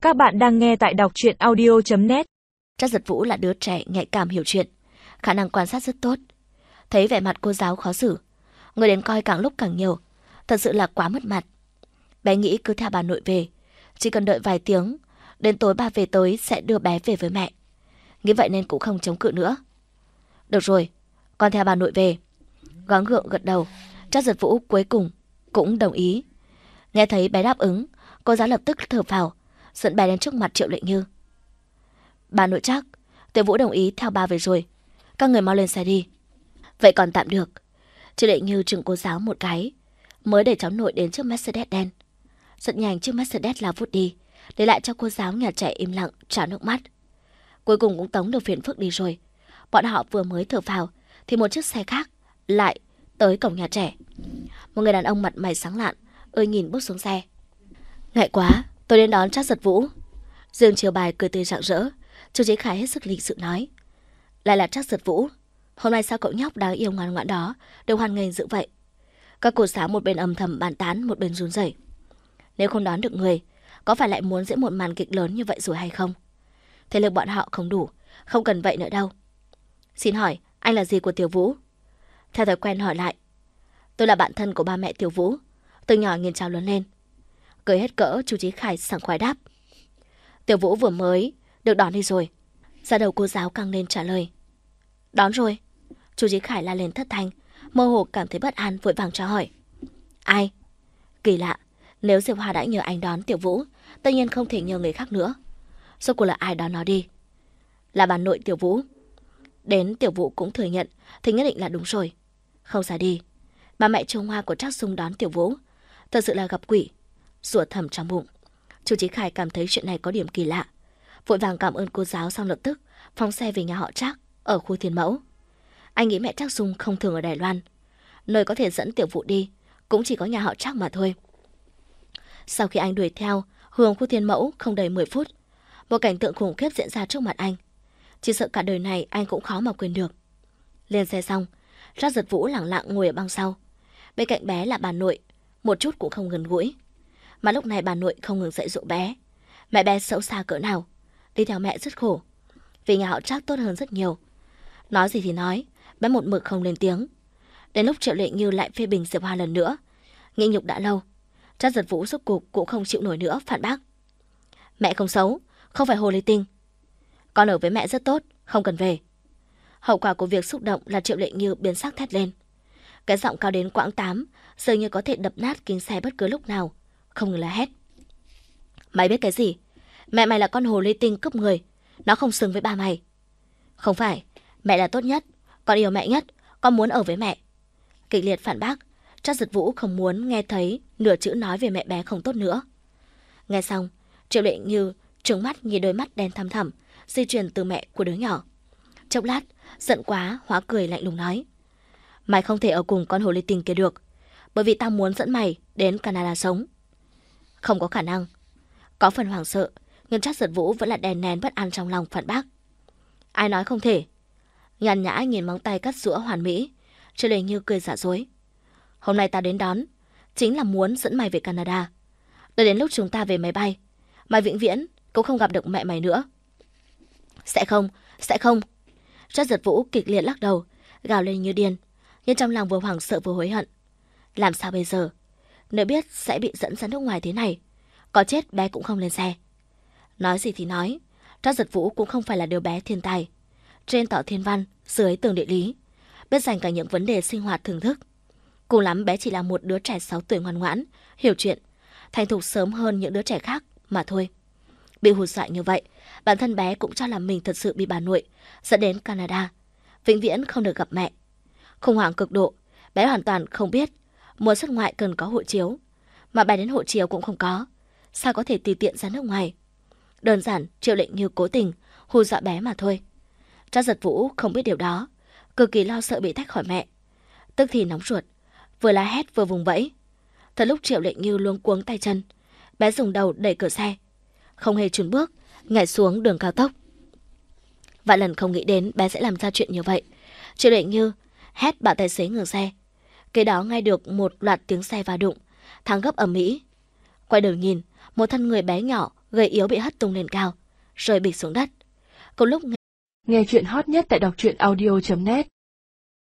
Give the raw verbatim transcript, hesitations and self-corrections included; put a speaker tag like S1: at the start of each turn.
S1: Các bạn đang nghe tại đọc truyện audio chấm net.
S2: Trác Giật Vũ là đứa trẻ nhạy cảm hiểu chuyện, khả năng quan sát rất tốt. Thấy vẻ mặt cô giáo khó xử, người đến coi càng lúc càng nhiều, thật sự là quá mất mặt. Bé nghĩ cứ theo bà nội về, chỉ cần đợi vài tiếng, đến tối bà về tới sẽ đưa bé về với mẹ. Nghĩ vậy nên cũng không chống cự nữa. Được rồi, con theo bà nội về. Gắng gượng gật đầu, Trác Giật Vũ cuối cùng cũng đồng ý. Nghe thấy bé đáp ứng, cô giáo lập tức thở phào, dẫn bé đến trước mặt Triệu Lệ Như. Bà nội Trác, Tiểu Vũ đồng ý theo bà về rồi, các người mau lên xe đi. Vậy còn tạm được. Triệu Lệ Như chừng cô giáo một cái, mới để cháu nội đến chiếc Mercedes đen. Rất nhanh chiếc Mercedes lao vút đi, để lại cho cô giáo nhà trẻ im lặng trào nước mắt. Cuối cùng cũng tống được phiền phức đi rồi. Bọn họ vừa mới thở phào thì một chiếc xe khác lại tới cổng nhà trẻ. Một người đàn ông mặt mày sáng lạn ơi nhìn bước xuống xe. Ngại quá, tôi đến đón Trác Giật Vũ. Dương Chiều Bài cười tươi rạng rỡ. Chu Chí Khải hết sức lịch sự nói, lại là Trác Giật Vũ. Hôm nay sao cậu nhóc đáng yêu ngoan ngoãn đó đều hoan nghênh dữ vậy? Các cô giáo một bên âm thầm bàn tán, một bên run rẩy. Nếu không đón được người, có phải lại muốn diễn một màn kịch lớn như vậy rồi hay không? Thế lực bọn họ không đủ, không cần vậy nữa đâu. Xin hỏi, anh là gì của Tiểu Vũ? Theo thói quen hỏi lại. Tôi là bạn thân của ba mẹ Tiểu Vũ, từ nhỏ nghiền cháu lớn lên. Cười hết cỡ, Chu Chí Khải sảng khoái đáp. Tiểu Vũ vừa mới được đón đi rồi. Da đầu cô giáo căng lên trả lời. Đón rồi. Chu Chí Khải la lên thất thanh, mơ hồ cảm thấy bất an, vội vàng tra hỏi. Ai? Kỳ lạ, nếu Diệp Hoa đã nhờ anh đón Tiểu Vũ, tất nhiên không thể nhờ người khác nữa. Rốt cuộc là ai đón nó đi? Là bà nội Tiểu Vũ. Đến Tiểu Vũ cũng thừa nhận thì nhất định là đúng rồi. Không ra đi, bà mẹ Trung Hoa của Trác Dung đón Tiểu Vũ, thật sự là gặp quỷ. Rủa thầm trong bụng. Chu Chí Khải cảm thấy chuyện này có điểm kỳ lạ, vội vàng cảm ơn cô giáo, xong lập tức phóng xe về nhà họ Trác ở khu Thiên Mẫu. Anh nghĩ mẹ Trác Dung không thường ở Đài Loan, nơi có thể dẫn Tiểu Vũ đi cũng chỉ có nhà họ Trác mà thôi. Sau khi anh đuổi theo hướng khu Thiên Mẫu không đầy mười phút, một cảnh tượng khủng khiếp diễn ra trước mặt anh, chỉ sợ cả đời này anh cũng khó mà quên được. Lên xe xong, Trác Giật Vũ lẳng lặng ngồi ở băng sau. Bên cạnh bé là bà nội, một chút cũng không gần gũi. Mà lúc này bà nội không ngừng dạy dỗ bé. Mẹ bé xấu xa cỡ nào, đi theo mẹ rất khổ, vì nhà họ Trác tốt hơn rất nhiều. Nói gì thì nói, bé một mực không lên tiếng. Đến lúc Triệu Lệ Như lại phê bình Diệp Hoa lần nữa, nghĩ nhục đã lâu, Trác Giật Vũ rốt cuộc cũng không chịu nổi nữa, phản bác. Mẹ không xấu, không phải hồ ly tinh. Con ở với mẹ rất tốt, không cần về. Hậu quả của việc xúc động là Triệu Lệ Như biến sắc thét lên. Cái giọng cao đến quãng tám, dường như có thể đập nát kính xe bất cứ lúc nào, không ngừng là hét. Mày biết cái gì? Mẹ mày là con hồ ly tinh cướp người, nó không xứng với ba mày. Không phải, mẹ là tốt nhất, con yêu mẹ nhất, con muốn ở với mẹ. Kịch liệt phản bác, Trác Giật Vũ không muốn nghe thấy nửa chữ nói về mẹ bé không tốt nữa. Nghe xong, Triệu Lệ Như trừng mắt nhìn đôi mắt đen thăm thẳm di truyền từ mẹ của đứa nhỏ. Chốc lát, giận quá hóa cười lạnh lùng nói. Mày không thể ở cùng con hồ ly tinh kia được, bởi vì tao muốn dẫn mày đến Canada sống. Không có khả năng. Có phần hoảng sợ, nhưng Trác Giật Vũ vẫn là đè nén bất an trong lòng, phản bác. Ai nói không thể? Nhàn nhã nhìn móng tay cắt rũa hoàn mỹ, Triệu Lệ Như cười giả dối. Hôm nay tao đến đón, chính là muốn dẫn mày về Canada. Đợi đến lúc chúng ta về máy bay, mày vĩnh viễn cũng không gặp được mẹ mày nữa. Sẽ không, sẽ không. Trác Giật Vũ kịch liệt lắc đầu, gào lên như điên, nhưng trong lòng vừa hoảng sợ vừa hối hận. Làm sao bây giờ? Nếu biết sẽ bị dẫn ra nước ngoài thế này, có chết bé cũng không lên xe. Nói gì thì nói, Trác Giật Vũ cũng không phải là đứa bé thiên tài. Trên tỏ thiên văn, dưới tường địa lý, biết dành cả những vấn đề sinh hoạt thưởng thức. Cùng lắm bé chỉ là một đứa trẻ sáu tuổi ngoan ngoãn, hiểu chuyện, thành thục sớm hơn những đứa trẻ khác mà thôi. Bị hù dọa như vậy, bản thân bé cũng cho là mình thật sự bị bà nội dẫn đến Canada, vĩnh viễn không được gặp mẹ. Khủng hoảng cực độ, bé hoàn toàn không biết muốn xuất ngoại cần có hộ chiếu, mà bé đến hộ chiếu cũng không có, sao có thể tùy tiện ra nước ngoài. Đơn giản Triệu Lệ Như cố tình hù dọa bé mà thôi. Trác Giật Vũ không biết điều đó, cực kỳ lo sợ bị tách khỏi mẹ, tức thì nóng ruột, vừa la hét vừa vùng vẫy. Thật lúc Triệu Lệ Như luống cuống tay chân, bé dùng đầu đẩy cửa xe, không hề chùn bước nhảy xuống đường cao tốc. Vạn lần không nghĩ đến bé sẽ làm ra chuyện như vậy. Triệu Lệ Như hét bảo tài xế ngừng xe. Kế đó ngay được một loạt tiếng xe va đụng, thắng gấp ầm ĩ. Quay đầu nhìn, một thân người bé nhỏ gầy yếu bị hất tung lên cao, rơi bịch xuống đất. Cùng lúc
S1: nghe chuyện hot nhất tại đọc truyện audio chấm net